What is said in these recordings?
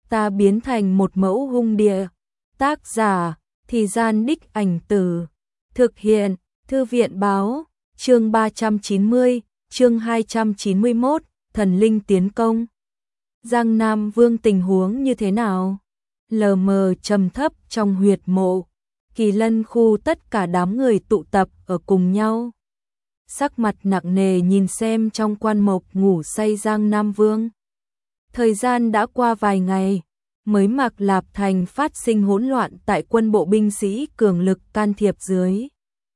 ta biến thành một mẫu hung địa. Tác giả, Thì Gian Đích Ảnh Từ. Thực hiện, Thư viện Báo. Chương 390, chương 291, thần linh tiến công. Giang Nam Vương tình huống như thế nào? Lờ mờ trầm thấp trong huyệt mộ, Kỳ Lân khu tất cả đám người tụ tập ở cùng nhau. Sắc mặt nặng nề nhìn xem trong quan mộc ngủ say Giang Nam Vương. Thời gian đã qua vài ngày, mới Mạc Lạp Thành phát sinh hỗn loạn tại quân bộ binh sĩ cường lực can thiệp dưới.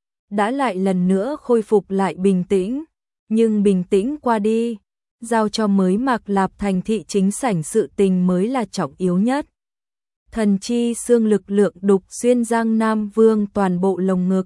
Đã lại lần nữa khôi phục lại bình tĩnh, nhưng bình tĩnh qua đi, giao cho mới Mạc Lạp Thành thị chính sảnh sự tình mới là trọng yếu nhất. Thần chi xương lực lượng đục xuyên Giang Nam Vương toàn bộ lồng ngực,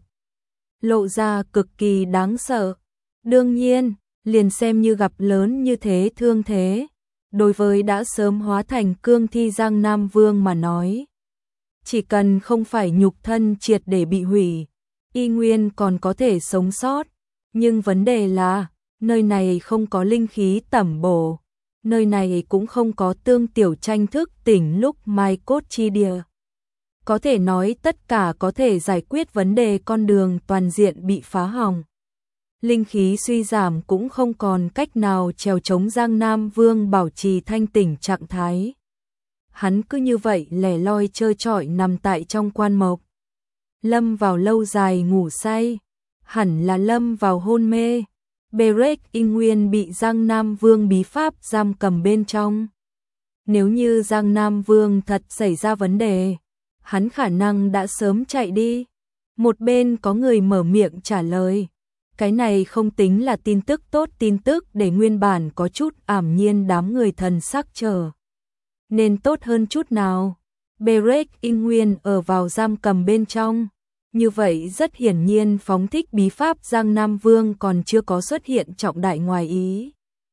lộ ra cực kỳ đáng sợ. Đương nhiên, liền xem như gặp lớn như thế thương thế, đối với đã sớm hóa thành cương thi Giang Nam Vương mà nói, chỉ cần không phải nhục thân triệt để bị hủy, y nguyên còn có thể sống sót. Nhưng vấn đề là, nơi này không có linh khí tẩm bổ, nơi này cũng không có tương tiểu tranh thức tỉnh lúc mai cốt chi địa. Có thể nói tất cả có thể giải quyết vấn đề con đường toàn diện bị phá hỏng. Linh khí suy giảm cũng không còn cách nào trèo chống Giang Nam Vương bảo trì thanh tỉnh trạng thái. Hắn cứ như vậy lẻ loi trơ trọi nằm tại trong quan mộc. Lâm vào lâu dài ngủ say, hẳn là lâm vào hôn mê. Berek y nguyên bị Giang Nam Vương bí pháp giam cầm bên trong. Nếu như Giang Nam Vương thật xảy ra vấn đề, hắn khả năng đã sớm chạy đi. Một bên có người mở miệng trả lời. Cái này không tính là tin tức tốt, tin tức để nguyên bản có chút ảm nhiên đám người thần sắc chờ nên tốt hơn chút nào. Berek y nguyên ở vào giam cầm bên trong. Như vậy rất hiển nhiên phóng thích bí pháp Giang Nam Vương còn chưa có xuất hiện trọng đại ngoài ý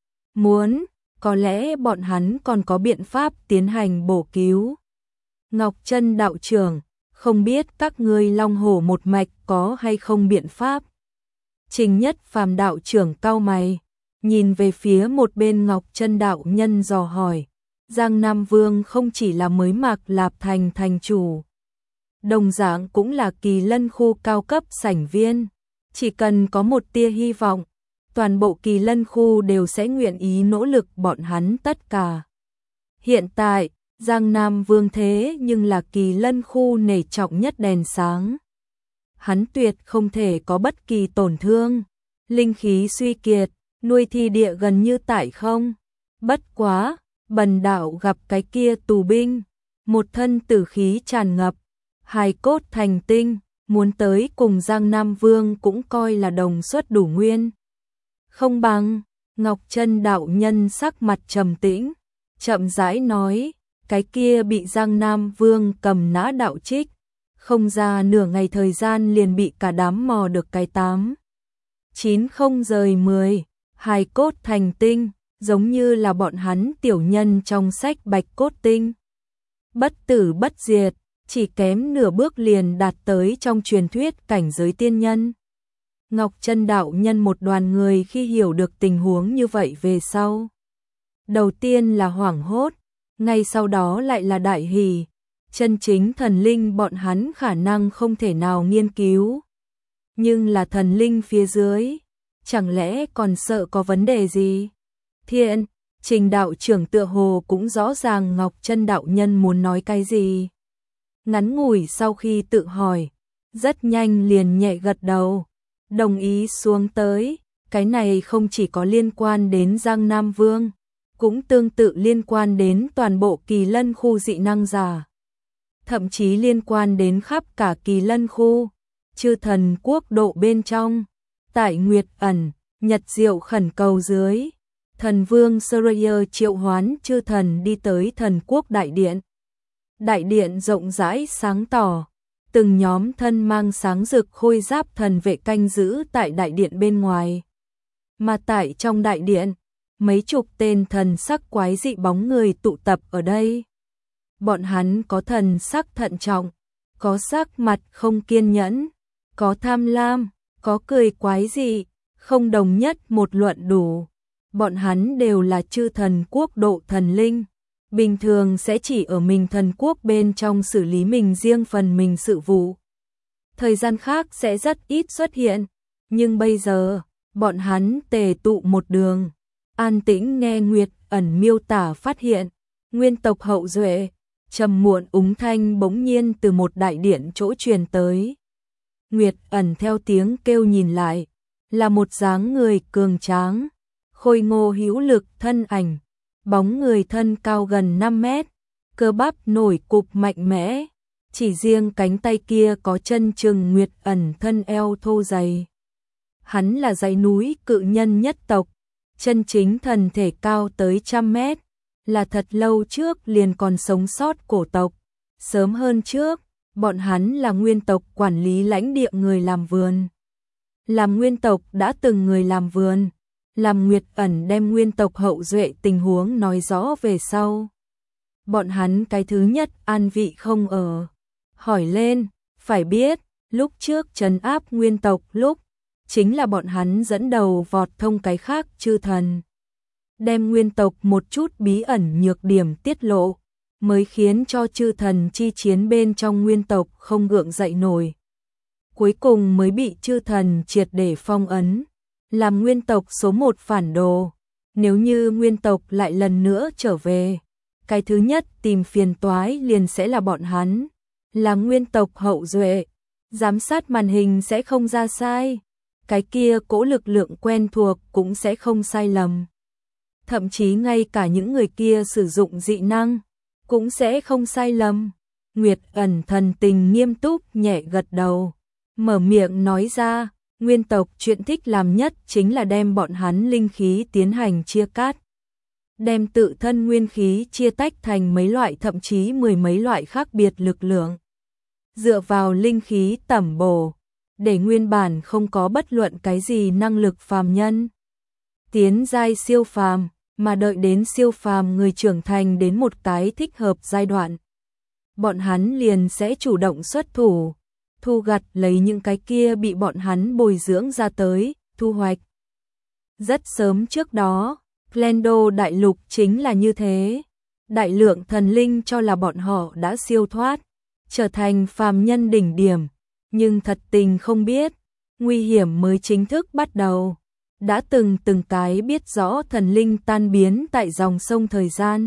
muốn, có lẽ bọn hắn còn có biện pháp tiến hành bổ cứu. Ngọc Chân đạo trưởng, không biết các ngươi Long Hổ một mạch có hay không biện pháp? Trình Nhất Phàm đạo trưởng cau mày, nhìn về phía một bên Ngọc Chân đạo nhân dò hỏi. Giang Nam Vương không chỉ là mới Mạc Lạp Thành thành chủ, đồng dạng cũng là Kỳ Lân khu cao cấp sảnh viên. Chỉ cần có một tia hy vọng, toàn bộ Kỳ Lân khu đều sẽ nguyện ý nỗ lực bọn hắn tất cả. Hiện tại, Giang Nam Vương thế nhưng là Kỳ Lân khu nể trọng nhất đèn sáng. Hắn tuyệt không thể có bất kỳ tổn thương. Linh khí suy kiệt, nuôi thi địa gần như tại không. Bất quá, bần đạo gặp cái kia tù binh, một thân tử khí tràn ngập, hài cốt thành tinh, muốn tới cùng Giang Nam Vương cũng coi là đồng suất đủ nguyên. Không bằng, Ngọc Chân đạo nhân sắc mặt trầm tĩnh, chậm rãi nói, cái kia bị Giang Nam Vương cầm nã đạo trích, không ra nửa ngày thời gian liền bị cả đám mò được cái 8-9 không rời 10, hài cốt thành tinh, giống như là bọn hắn tiểu nhân trong sách Bạch Cốt Tinh. Bất tử bất diệt, chỉ kém nửa bước liền đạt tới trong truyền thuyết cảnh giới tiên nhân. Ngọc Chân đạo nhân một đoàn người khi hiểu được tình huống như vậy về sau, đầu tiên là hoảng hốt, ngay sau đó lại là đại hỉ. Chân chính thần linh bọn hắn khả năng không thể nào nghiên cứu, nhưng là thần linh phía dưới, chẳng lẽ còn sợ có vấn đề gì? Thiện, Trình đạo trưởng tựa hồ cũng rõ ràng Ngọc Chân đạo nhân muốn nói cái gì. Ngắn ngủi sau khi tự hỏi, rất nhanh liền nhẹ gật đầu, đồng ý xuống tới. Cái này không chỉ có liên quan đến Giang Nam Vương, cũng tương tự liên quan đến toàn bộ Kỳ Lân khu dị năng giả, thậm chí liên quan đến khắp cả Kỳ Lân khu. Chư thần quốc độ bên trong, tại Nguyệt Ẩn, Nhật Diệu khẩn cầu dưới, thần vương Surya triệu hoán chư thần đi tới thần quốc đại điện. Đại điện rộng rãi sáng tỏ, từng nhóm thân mang sáng rực khôi giáp thần vệ canh giữ tại đại điện bên ngoài. Mà tại trong đại điện, mấy chục tên thần sắc quái dị bóng người tụ tập ở đây. Bọn hắn có thần sắc thận trọng, có sắc mặt không kiên nhẫn, có tham lam, có cười quái dị, không đồng nhất một luận đủ. Bọn hắn đều là chư thần quốc độ thần linh, bình thường sẽ chỉ ở mình thần quốc bên trong xử lý mình riêng phần mình sự vụ. Thời gian khác sẽ rất ít xuất hiện, nhưng bây giờ, bọn hắn tề tụ một đường, an tĩnh nghe Nguyệt Ẩn miêu tả phát hiện, nguyên tộc hậu duệ, trầm muộn úng thanh bỗng nhiên từ một đại điện chỗ truyền tới. Nguyệt Ẩn theo tiếng kêu nhìn lại, là một dáng người cường tráng, khôi ngô hữu lực thân ảnh, bóng người thân cao gần 5 mét, cơ bắp nổi cục mạnh mẽ, chỉ riêng cánh tay kia có chân chừng Nguyệt Ẩn thân eo thô dày. Hắn là dãy núi cự nhân nhất tộc, chân chính thần thể cao tới 100 mét, là thật lâu trước liền còn sống sót cổ tộc, sớm hơn trước, bọn hắn là nguyên tộc quản lý lãnh địa người làm vườn. Làm nguyên tộc đã từng người làm vườn, làm Nguyệt Ẩn đem nguyên tộc hậu duệ tình huống nói rõ về sau. Bọn hắn cái thứ nhất an vị không ở, hỏi lên, phải biết, lúc trước trấn áp nguyên tộc lúc, chính là bọn hắn dẫn đầu vọt thông cái khác chư thần. Đem nguyên tộc một chút bí ẩn nhược điểm tiết lộ, mới khiến cho chư thần chi chiến bên trong nguyên tộc không gượng dậy nổi. Cuối cùng mới bị chư thần triệt để phong ấn, làm nguyên tộc số 1 phản đồ. Nếu như nguyên tộc lại lần nữa trở về, cái thứ nhất tìm phiền toái liền sẽ là bọn hắn, là nguyên tộc hậu duệ. Giám sát màn hình sẽ không ra sai, cái kia cỗ lực lượng quen thuộc cũng sẽ không sai lầm. Thậm chí ngay cả những người kia sử dụng dị năng, cũng sẽ không sai lầm. Nguyệt Ẩn thần tình nghiêm túc nhẹ gật đầu, mở miệng nói ra, nguyên tộc chuyện thích làm nhất chính là đem bọn hắn linh khí tiến hành chia cắt. Đem tự thân nguyên khí chia tách thành mấy loại thậm chí 10 mấy loại khác biệt lực lượng. Dựa vào linh khí tẩm bổ, để nguyên bản không có bất luận cái gì năng lực phàm nhân tiến giai siêu phàm, mà đợi đến siêu phàm người trưởng thành đến một cái thích hợp giai đoạn, bọn hắn liền sẽ chủ động xuất thủ, thu gặt lấy những cái kia bị bọn hắn bồi dưỡng ra tới, thu hoạch. Rất sớm trước đó, Plendo đại lục chính là như thế, đại lượng thần linh cho là bọn họ đã siêu thoát, trở thành phàm nhân đỉnh điểm, nhưng thật tình không biết, nguy hiểm mới chính thức bắt đầu. Đã từng cái biết rõ thần linh tan biến tại dòng sông thời gian.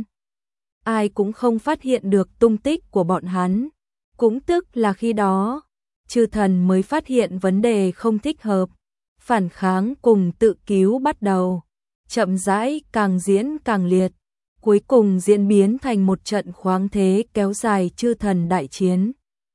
Ai cũng không phát hiện được tung tích của bọn hắn. Cũng tức là khi đó, chư thần mới phát hiện vấn đề không thích hợp. Phản kháng cùng tự cứu bắt đầu. Chậm rãi càng diễn càng liệt. Cuối cùng diễn biến thành một trận khoáng thế kéo dài chư thần đại chiến.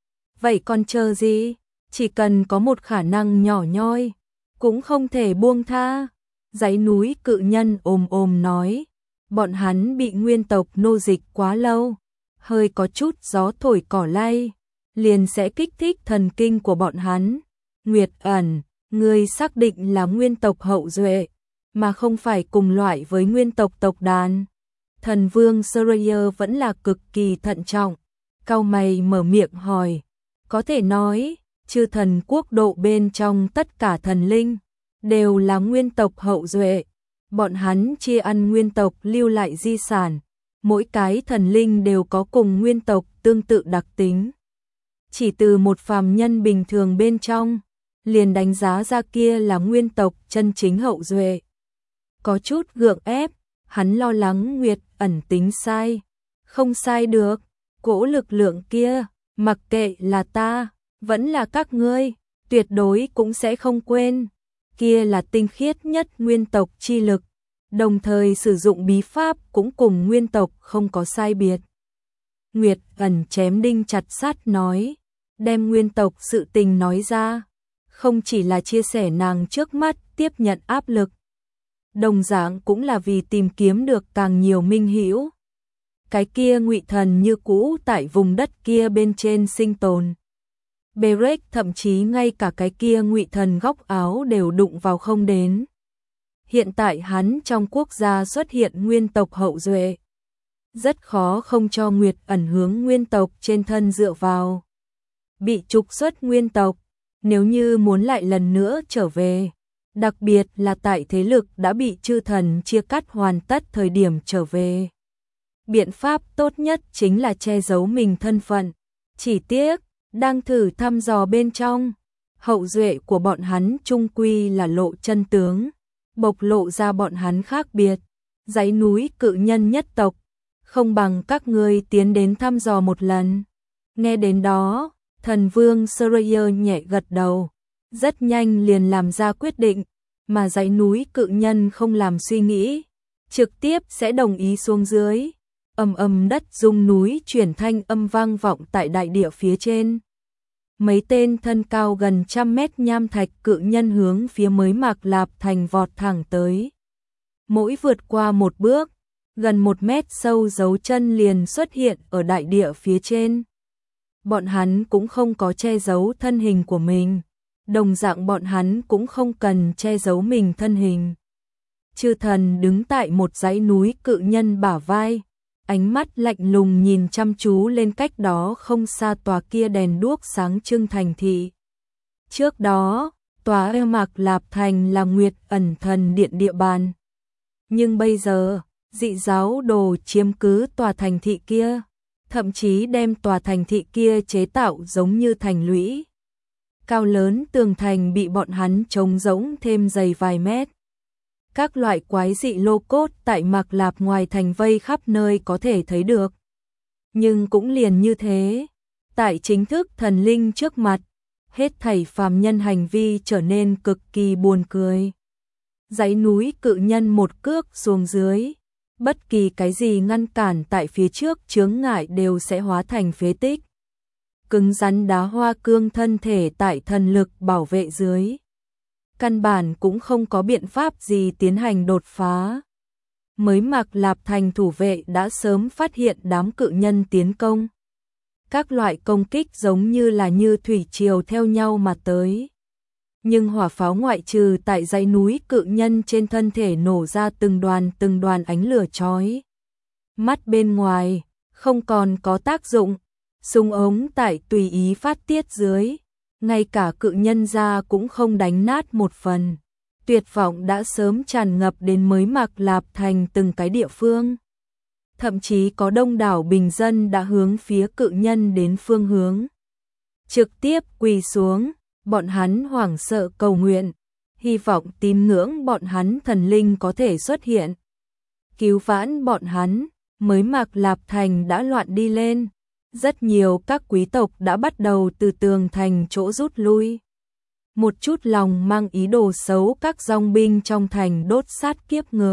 Vậy còn chờ gì? Chỉ cần có một khả năng nhỏ nhoi, cũng không thể buông tha. Dãy núi cự nhân ồm nói, bọn hắn bị nguyên tộc nô dịch quá lâu, hơi có chút gió thổi cỏ lay, liền sẽ kích thích thần kinh của bọn hắn. Nguyệt Ẩn, ngươi xác định là nguyên tộc hậu duệ, mà không phải cùng loại với nguyên tộc tộc đàn. Thần vương Surayer vẫn là cực kỳ thận trọng, cau mày mở miệng hỏi, có thể nói, chư thần quốc độ bên trong tất cả thần linh đều là nguyên tộc hậu duệ, bọn hắn chia ăn nguyên tộc lưu lại di sản, mỗi cái thần linh đều có cùng nguyên tộc tương tự đặc tính. Chỉ từ một phàm nhân bình thường bên trong, liền đánh giá ra kia là nguyên tộc chân chính hậu duệ. Có chút gượng ép, hắn lo lắng Nguyệt Ẩn tính sai, không sai được, cỗ lực lượng kia, mặc kệ là ta, vẫn là các ngươi, tuyệt đối cũng sẽ không quên. Kia là tinh khiết nhất nguyên tộc chi lực, đồng thời sử dụng bí pháp cũng cùng nguyên tộc không có sai biệt. Nguyệt Ẩn chém đinh chặt sắt nói, đem nguyên tộc sự tình nói ra, không chỉ là chia sẻ nàng trước mắt tiếp nhận áp lực, đồng dạng cũng là vì tìm kiếm được càng nhiều minh hữu. Cái kia ngụy thần như cũ tại vùng đất kia bên trên sinh tồn. Berek thậm chí ngay cả cái kia ngụy thần góc áo đều đụng vào không đến. Hiện tại hắn trong quốc gia xuất hiện nguyên tộc hậu duệ. Rất khó không cho Nguyệt Ẩn hướng nguyên tộc trên thân dựa vào. Bị trục xuất nguyên tộc, nếu như muốn lại lần nữa trở về, đặc biệt là tại thế lực đã bị chư thần chia cắt hoàn tất thời điểm trở về. biện pháp tốt nhất chính là che giấu mình thân phận. Chỉ tiếc, đang thử thăm dò bên trong, hậu duệ của bọn hắn chung quy là lộ chân tướng, bộc lộ ra bọn hắn khác biệt. Dãy núi cự nhân nhất tộc, không bằng các ngươi tiến đến thăm dò một lần. Nghe đến đó, thần vương Surayer nhẹ gật đầu, rất nhanh liền làm ra quyết định, mà dãy núi cự nhân không làm suy nghĩ, trực tiếp sẽ đồng ý xuống dưới. Ầm ầm đất rung núi chuyển thanh âm vang vọng tại đại địa phía trên. Mấy tên thân cao gần 100 mét nham thạch cự nhân hướng phía mới Mạc Lạp Thành vọt thẳng tới. Mỗi vượt qua một bước, gần 1 mét sâu dấu chân liền xuất hiện ở đại địa phía trên. Bọn hắn cũng không có che giấu thân hình của mình, đồng dạng bọn hắn cũng không cần che giấu mình thân hình. Chư thần đứng tại một dãy núi cự nhân bả vai, ánh mắt lạnh lùng nhìn chăm chú lên cách đó không xa tòa kia đèn đuốc sáng trưng thành thị. Trước đó, tòa Mạc Lạp Thành là Nguyệt Ẩn Thần Điện địa bàn. Nhưng bây giờ, dị giáo đồ chiếm cứ tòa thành thị kia, thậm chí đem tòa thành thị kia chế tạo giống như thành lũy. Cao lớn tường thành bị bọn hắn trống rỗng thêm dày vài mét. Các loại quái dị lô cốt tại Mạc Lạp ngoài thành vây khắp nơi có thể thấy được. Nhưng cũng liền như thế, tại chính thức thần linh trước mặt, hết thảy phàm nhân hành vi trở nên cực kỳ buồn cười. Dãy núi cự nhân một cước xuống dưới, bất kỳ cái gì ngăn cản tại phía trước chướng ngại đều sẽ hóa thành phế tích. Cứng rắn đá hoa cương thân thể tại thần lực bảo vệ dưới, căn bản cũng không có biện pháp gì tiến hành đột phá. Mới Mạc Lạp Thành thủ vệ đã sớm phát hiện đám cự nhân tiến công. Các loại công kích giống như là như thủy triều theo nhau mà tới. Nhưng hỏa pháo ngoại trừ tại dãy núi cự nhân trên thân thể nổ ra từng đoàn ánh lửa chói mắt bên ngoài, không còn có tác dụng. Súng ống tại tùy ý phát tiết dưới, ngay cả cự nhân ra cũng không đánh nát một phần. Tuyệt vọng đã sớm tràn ngập đến mới Mạc Lạp Thành từng cái địa phương. Thậm chí có đông đảo bình dân đã hướng phía cự nhân đến phương hướng. Trực tiếp quỳ xuống, bọn hắn hoảng sợ cầu nguyện, hy vọng tín ngưỡng bọn hắn thần linh có thể xuất hiện. Cứu vãn bọn hắn, mới Mạc Lạp Thành đã loạn đi lên. Rất nhiều các quý tộc đã bắt đầu từ tường thành chỗ rút lui. Một chút lòng mang ý đồ xấu các dòng binh trong thành đốt sát kiếp ngược.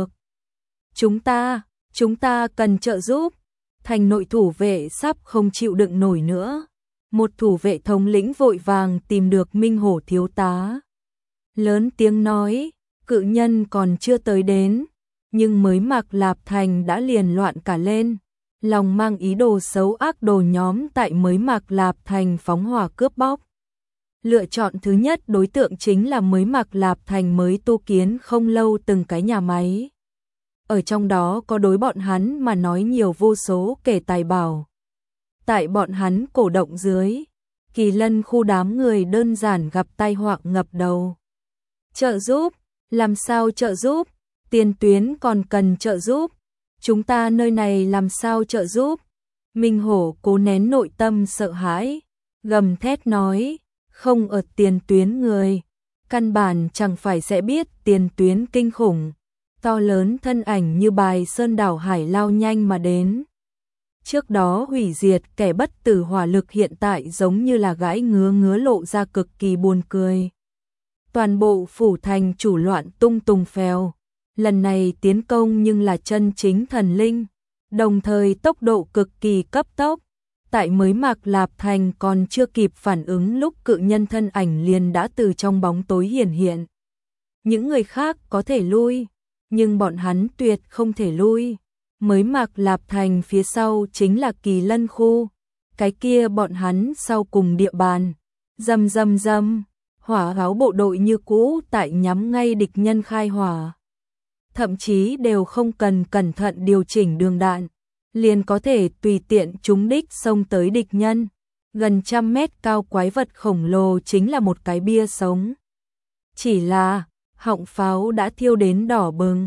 Chúng ta cần trợ giúp. Thành nội thủ vệ sắp không chịu đựng nổi nữa. Một thủ vệ thống lĩnh vội vàng tìm được Minh Hổ thiếu tá. Lớn tiếng nói, cự nhân còn chưa tới đến, nhưng mới Mạc Lạp Thành đã liền loạn cả lên. Lòng mang ý đồ xấu ác đồ nhóm tại mới Mạc Lạp Thành phóng hỏa cướp bóc. Lựa chọn thứ nhất đối tượng chính là mới Mạc Lạp Thành mới tu kiến không lâu từng cái nhà máy. Ở trong đó có đối bọn hắn mà nói nhiều vô số kể tài bảo. Tại bọn hắn cổ động dưới, Kỳ Lân khu đám người đơn giản gặp tai họa ngập đầu. Trợ giúp, làm sao trợ giúp, tiền tuyến còn cần trợ giúp. Chúng ta nơi này làm sao trợ giúp? Minh Hổ cố nén nội tâm sợ hãi, gầm thét nói, không ở tiền tuyến người, căn bản chẳng phải sẽ biết tiền tuyến kinh khủng. To lớn thân ảnh như bài sơn đảo hải lao nhanh mà đến. Trước đó hủy diệt kẻ bất tử hỏa lực hiện tại giống như là gãi ngứa lộ ra cực kỳ buồn cười. Toàn bộ phủ thành chủ loạn tung tùng phèo. Lần này tiến công nhưng là chân chính thần linh, đồng thời tốc độ cực kỳ cấp tốc. Tại mới Mạc Lạp Thành còn chưa kịp phản ứng lúc cự nhân thân ảnh liền đã từ trong bóng tối hiển hiện. Những người khác có thể lui, nhưng bọn hắn tuyệt không thể lui. Mới Mạc Lạp Thành phía sau chính là Kỳ Lân khu, cái kia bọn hắn sau cùng địa bàn. Rầm, hỏa gáo bộ đội như cũ tại nhắm ngay địch nhân khai hỏa. Thậm chí đều không cần cẩn thận điều chỉnh đường đạn, liền có thể tùy tiện trúng đích xông tới địch nhân. Gần 100 mét cao quái vật khổng lồ chính là một cái bia sống. Chỉ là, họng pháo đã thiêu đến đỏ bừng,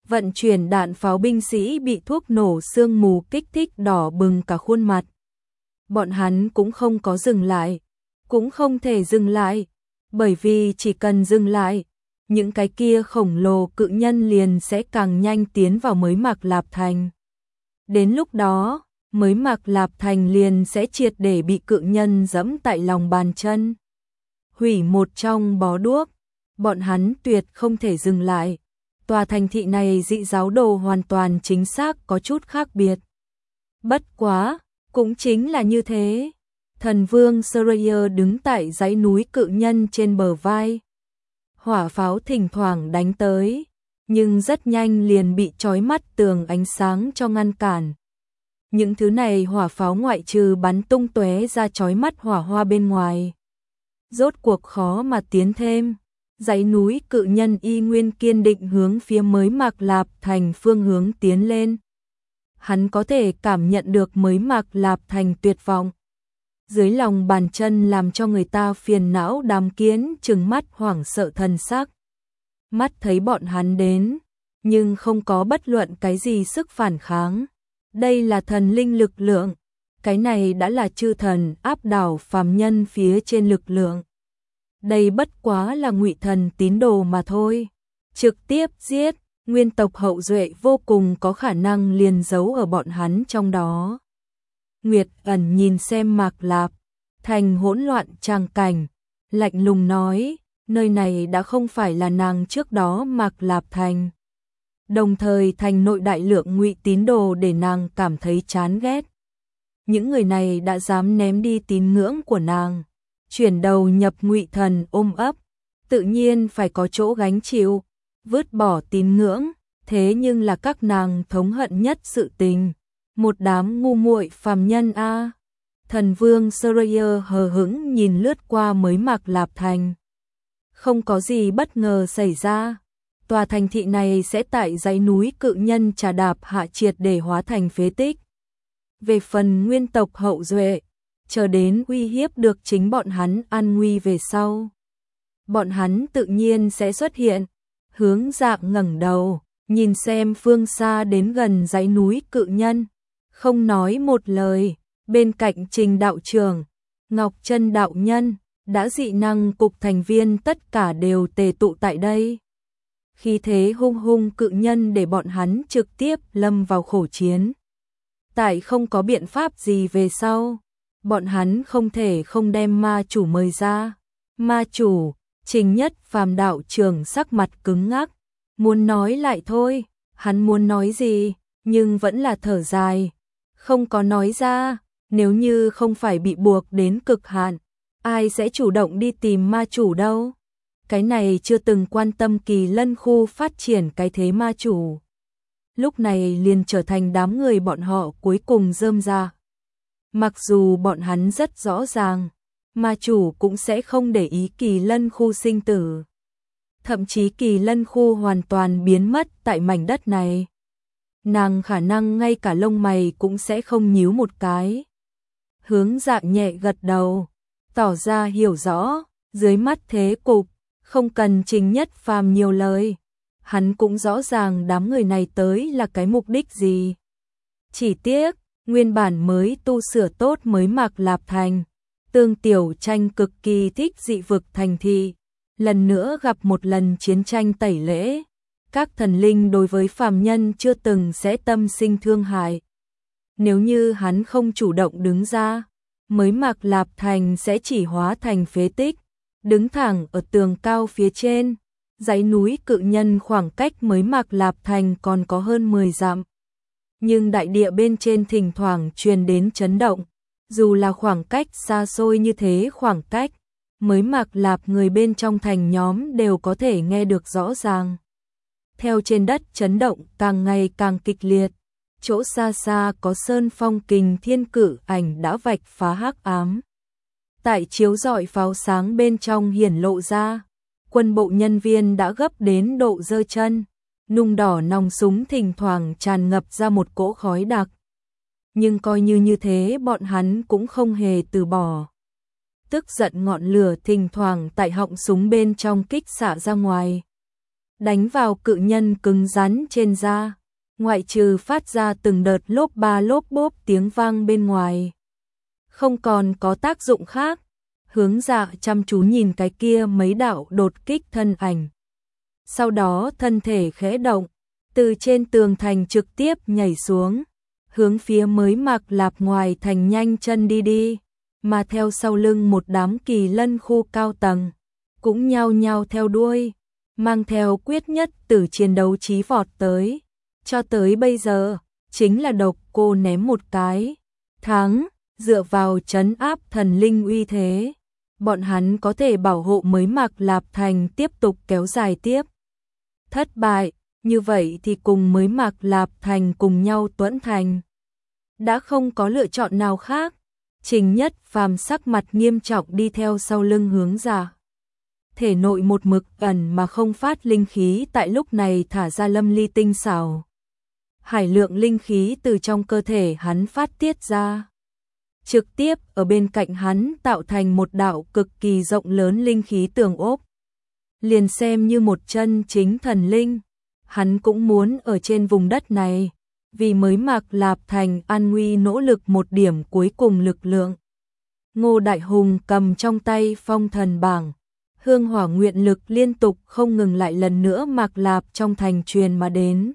Vận chuyển đạn pháo binh sĩ bị thuốc nổ sương mù kích thích đỏ bừng cả khuôn mặt. Bọn hắn cũng không có dừng lại, cũng không thể dừng lại, bởi vì chỉ cần dừng lại, những cái kia khổng lồ cự nhân liền sẽ càng nhanh tiến vào mới Mạc Lạp Thành. Đến lúc đó, mới Mạc Lạp Thành liền sẽ triệt để bị cự nhân giẫm tại lòng bàn chân. Hủy một trong bó đuốc, bọn hắn tuyệt không thể dừng lại. Tòa thành thị này dị giáo đồ hoàn toàn chính xác có chút khác biệt. Bất quá, cũng chính là như thế. Thần vương Surayer đứng tại dãy núi cự nhân trên bờ vai. Hỏa pháo thỉnh thoảng đánh tới, nhưng rất nhanh liền bị chói mắt tường ánh sáng cho ngăn cản. Những thứ này hỏa pháo ngoại trừ bắn tung tóe ra chói mắt hỏa hoa bên ngoài, rốt cuộc khó mà tiến thêm. Dãy núi cự nhân y nguyên kiên định hướng phía mới Mạc Lạp Thành phương hướng tiến lên. Hắn có thể cảm nhận được mới Mạc Lạp Thành tuyệt vọng. Dưới lòng bàn chân làm cho người ta phiền não đám kiến trừng mắt hoảng sợ thần sắc. Mắt thấy bọn hắn đến, nhưng không có bất luận cái gì sức phản kháng. Đây là thần linh lực lượng, cái này đã là chư thần áp đảo phàm nhân phía trên lực lượng. Đây bất quá là ngụy thần tín đồ mà thôi. Trực tiếp giết, nguyên tộc hậu duệ vô cùng có khả năng liền giấu ở bọn hắn trong đó. Nguyệt Ẩn nhìn xem Mạc Lạp Thành hỗn loạn tràng cảnh, lạnh lùng nói, nơi này đã không phải là nàng trước đó Mạc Lạp Thành. Đồng thời thành nội đại lượng ngụy tín đồ để nàng cảm thấy chán ghét. Những người này đã dám ném đi tín ngưỡng của nàng, chuyển đầu nhập ngụy thần ôm ấp, tự nhiên phải có chỗ gánh chịu, vứt bỏ tín ngưỡng, thế nhưng là các nàng thống hận nhất sự tình. Một đám ngu muội phàm nhân a. Thần vương Surayer hờ hững nhìn lướt qua mới Mạc Lạp Thành. Không có gì bất ngờ xảy ra. Tòa thành thị này sẽ tại dãy núi cự nhân trà đạp hạ triệt để hóa thành phế tích. Về phần nguyên tộc hậu duệ, chờ đến uy hiếp được chính bọn hắn an nguy về sau, bọn hắn tự nhiên sẽ xuất hiện. Hướng Dạng ngẩng đầu, nhìn xem phương xa đến gần dãy núi cự nhân, không nói một lời. Bên cạnh Trình đạo trưởng, Ngọc Chân đạo nhân, đã dị năng cục thành viên tất cả đều tề tụ tại đây. Khi thế hung hung cự nhân để bọn hắn trực tiếp lâm vào khổ chiến. Tại không có biện pháp gì về sau, bọn hắn không thể không đem ma chủ mời ra. Ma chủ, Trình Nhất Phàm đạo trưởng sắc mặt cứng ngắc, muốn nói lại thôi, hắn muốn nói gì, nhưng vẫn là thở dài, không có nói ra. Nếu như không phải bị buộc đến cực hạn, ai sẽ chủ động đi tìm ma chủ đâu. Cái này chưa từng quan tâm Kỳ Lân khu phát triển cái thế ma chủ, lúc này liền trở thành đám người bọn họ cuối cùng rơm ra. Mặc dù bọn hắn rất rõ ràng, ma chủ cũng sẽ không để ý Kỳ Lân khu sinh tử. Thậm chí Kỳ Lân khu hoàn toàn biến mất tại mảnh đất này. Nàng khả năng ngay cả lông mày cũng sẽ không nhíu một cái. Hướng Dạng nhẹ gật đầu, tỏ ra hiểu rõ, dưới mắt thế cục, không cần Trình Nhất Phàm nhiều lời. Hắn cũng rõ ràng đám người này tới là cái mục đích gì. Chỉ tiếc, nguyên bản mới tu sửa tốt mới Mạc Lạp Thành, Tương Tiểu Tranh cực kỳ thích dị vực thành thị, lần nữa gặp một lần chiến tranh tẩy lễ. Các thần linh đối với phàm nhân chưa từng sẽ tâm sinh thương hại. Nếu như hắn không chủ động đứng ra, mới Mạc Lạp Thành sẽ chỉ hóa thành phế tích. Đứng thẳng ở tường cao phía trên, dãy núi cự nhân khoảng cách mới Mạc Lạp Thành còn có hơn 10 dặm. Nhưng đại địa bên trên thỉnh thoảng truyền đến chấn động, dù là khoảng cách xa xôi như thế khoảng cách, mới Mạc Lạp người bên trong thành nhóm đều có thể nghe được rõ ràng. Theo trên đất chấn động càng ngày càng kịch liệt, chỗ xa xa có sơn phong kình thiên cử ảnh đã vạch phá hắc ám. Tại chiếu rọi pháo sáng bên trong hiển lộ ra, quân bộ nhân viên đã gấp đến độ giơ chân, nung đỏ nòng súng thỉnh thoảng tràn ngập ra một cỗ khói đặc. Nhưng coi như thế bọn hắn cũng không hề từ bỏ. Tức giận ngọn lửa thỉnh thoảng tại họng súng bên trong kích xạ ra ngoài. đánh vào cự nhân cứng rắn trên da, ngoại trừ phát ra từng đợt lốp ba lốp bốp tiếng vang bên ngoài. Không còn có tác dụng khác. Hướng Dạ chăm chú nhìn cái kia mấy đạo đột kích thân ảnh. Sau đó thân thể khẽ động, từ trên tường thành trực tiếp nhảy xuống, hướng phía mới Mạc Lạp ngoài thành nhanh chân đi, mà theo sau lưng một đám kỳ lân khu cao tầng, cũng nhao nhao theo đuôi, mang theo quyết nhất tử chiến đấu chí vọt tới. Cho tới bây giờ, chính là độc cô ném một cái, thắng, dựa vào trấn áp thần linh uy thế. Bọn hắn có thể bảo hộ mới Mạc Lạp thành tiếp tục kéo dài tiếp. Thất bại, như vậy thì cùng mới Mạc Lạp thành cùng nhau tuẫn thành. Đã không có lựa chọn nào khác. Trình Nhất Phàm sắc mặt nghiêm trọng đi theo sau lưng Hướng Dạ. Thể nội một mực ẩn mà không phát linh khí tại lúc này thả ra lâm ly tinh xảo. Hải lượng linh khí từ trong cơ thể hắn phát tiết ra, trực tiếp ở bên cạnh hắn tạo thành một đạo cực kỳ rộng lớn linh khí tường ốp. Liền xem như một chân chính thần linh, hắn cũng muốn ở trên vùng đất này, vì mới Mạc Lạp thành an nguy nỗ lực một điểm cuối cùng lực lượng. Ngô Đại Hùng cầm trong tay phong thần bảng, hương hỏa nguyện lực liên tục không ngừng lại lần nữa Mạc Lạp trong thành truyền mà đến.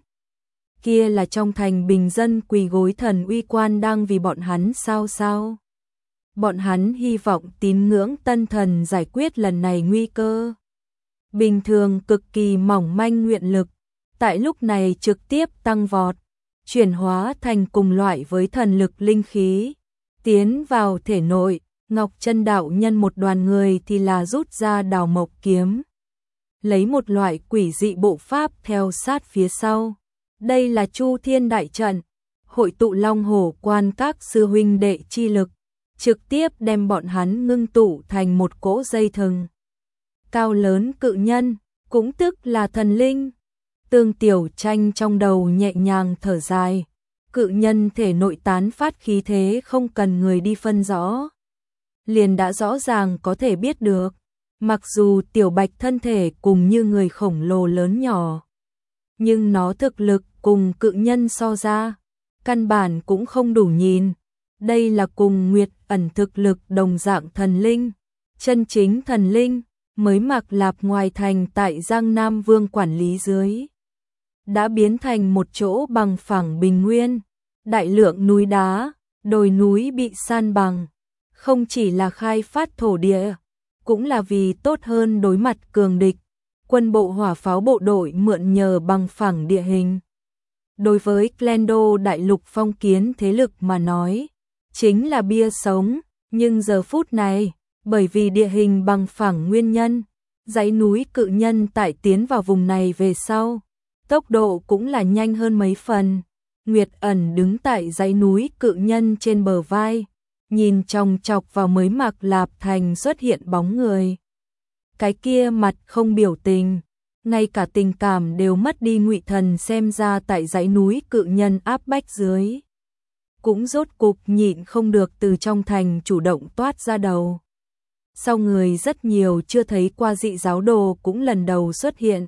Kia là trong thành bình dân quỳ gối thần uy quan đang vì bọn hắn sao. Bọn hắn hy vọng tín ngưỡng tân thần giải quyết lần này nguy cơ. Bình thường cực kỳ mỏng manh nguyện lực, tại lúc này trực tiếp tăng vọt, chuyển hóa thành cùng loại với thần lực linh khí, tiến vào thể nội. Ngọc Chân đạo nhân một đoàn người thì là rút ra đào mộc kiếm, lấy một loại quỷ dị bộ pháp theo sát phía sau. Đây là Chu Thiên đại trận, hội tụ Long Hổ quan các sư huynh đệ chi lực, trực tiếp đem bọn hắn ngưng tụ thành một cỗ dây thừng. Cao lớn cự nhân, cũng tức là thần linh. Tương Tiểu Tranh trong đầu nhẹ nhàng thở dài, cự nhân thể nội tán phát khí thế không cần người đi phân rõ, liền đã rõ ràng có thể biết được. Mặc dù Tiểu Bạch thân thể cùng như người khổng lồ lớn nhỏ, nhưng nó thực lực cùng cự nhân so ra, căn bản cũng không đủ nhìn. Đây là cùng Nguyệt Ẩn thực lực đồng dạng thần linh, chân chính thần linh, mới Mạc Lạp ngoài thành tại Giang Nam Vương quản lý dưới. Đã biến thành một chỗ bằng phẳng bình nguyên, đại lượng núi đá, đồi núi bị san bằng, không chỉ là khai phát thổ địa, cũng là vì tốt hơn đối mặt cường địch. Quân bộ hỏa pháo bộ đội mượn nhờ bằng phẳng địa hình. Đối với Glendo đại lục phong kiến thế lực mà nói, chính là bia sống, nhưng giờ phút này, bởi vì địa hình bằng phẳng nguyên nhân, dãy núi cự nhân tại tiến vào vùng này về sau, tốc độ cũng là nhanh hơn mấy phần. Nguyệt Ẩn đứng tại dãy núi cự nhân trên bờ vai, nhìn chòng chọc vào mới Mạc Lạp thành xuất hiện bóng người. Cái kia mặt không biểu tình, ngay cả tình cảm đều mất đi. Ngụy Thần xem ra tại dãy núi cự nhân áp bách dưới, cũng rốt cục nhịn không được từ trong thành chủ động toát ra đầu. Sau người rất nhiều chưa thấy qua dị giáo đồ cũng lần đầu xuất hiện.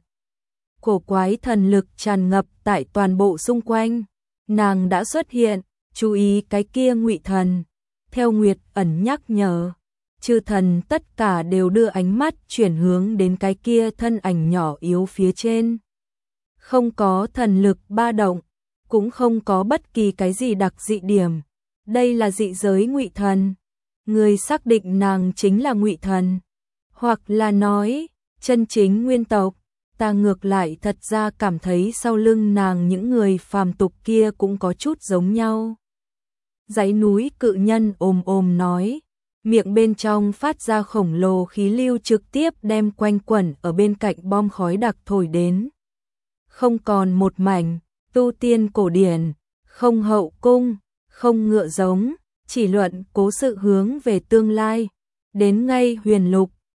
Cổ quái thần lực tràn ngập tại toàn bộ xung quanh. Nàng đã xuất hiện, chú ý cái kia Ngụy Thần. Theo Nguyệt Ẩn nhắc nhở, chư thần tất cả đều đưa ánh mắt chuyển hướng đến cái kia thân ảnh nhỏ yếu phía trên. Không có thần lực ba động, cũng không có bất kỳ cái gì đặc dị điểm. Đây là dị giới Ngụy Thần. Người xác định nàng chính là Ngụy Thần, hoặc là nói chân chính nguyên tộc. Ta ngược lại thật ra cảm thấy sau lưng nàng những người phàm tục kia cũng có chút giống nhau. Dãy núi cự nhân ồm nói, miệng bên trong phát ra khổng lồ khí lưu trực tiếp đem quanh quẩn ở bên cạnh bom khói đặc thổi đến. Không còn một mảnh, tu tiên cổ điển, không hậu cung, không ngựa giống, chỉ luận cố sự hướng về tương lai. Đến ngay huyền lục,